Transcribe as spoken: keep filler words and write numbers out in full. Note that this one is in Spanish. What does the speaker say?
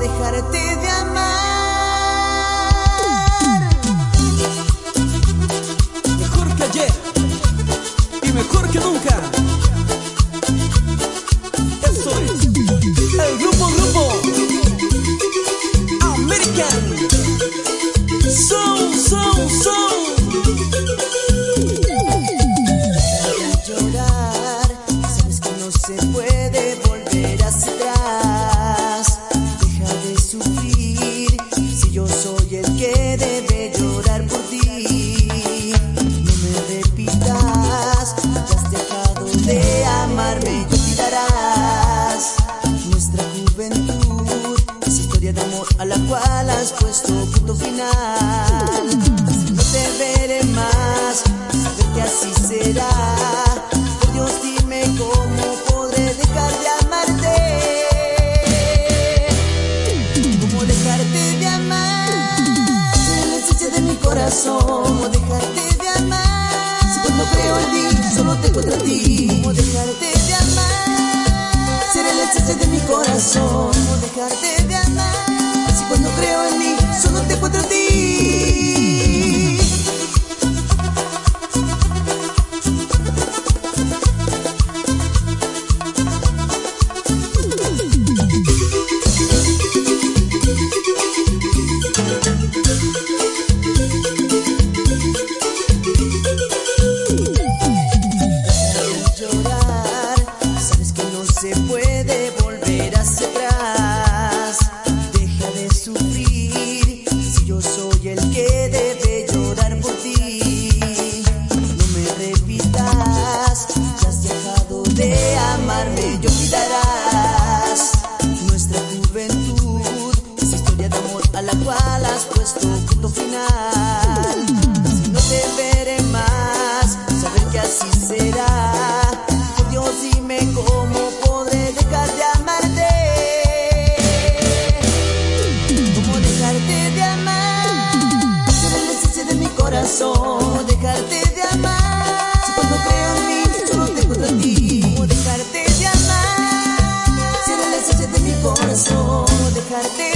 dejarte de amar. Mejor que ayer y mejor que nunca. Eso es el grupo grupo American Soul Soul Soul. Llorar, sabes que no se puede volver hacia atrás. Deja de sufrir, si yo soy el que debe llorar por ti. No me repitas, ya has dejado de amarme y olvidarás nuestra juventud, esa historia de amor a la cual has puesto punto final. No te veré más, saber que así será. Por Dios, dime cómo podré dejar de amarte. ¿Cómo dejarte de amar? Seré la esencia de mi corazón. ¿Cómo dejarte de amar? Si cuando creo en ti solo te encuentro a ti. ¿Cómo dejarte de amar? Seré la esencia de mi corazón. ¿Cómo dejarte de amar? Si cuando creo en mí solo te encuentro a ti. Se puede volver hacia atrás. Deja de sufrir, si yo soy el que debe llorar por ti. No me repitas, ya has dejado de amarme y olvidarás nuestra juventud, esa historia de amor a la cual has puesto punto final. Si no te veré más, saber que así será. Por Dios, dime cómo podré dejar de amarte. ¿Cómo dejarte de amar? Seré la esencia de mi corazón. ¿Cómo dejarte de amar? Si cuando creo en mí solo te encuentro a ti. ¿Cómo dejarte de amar? Seré la esencia de mi corazón. ¿Cómo dejarte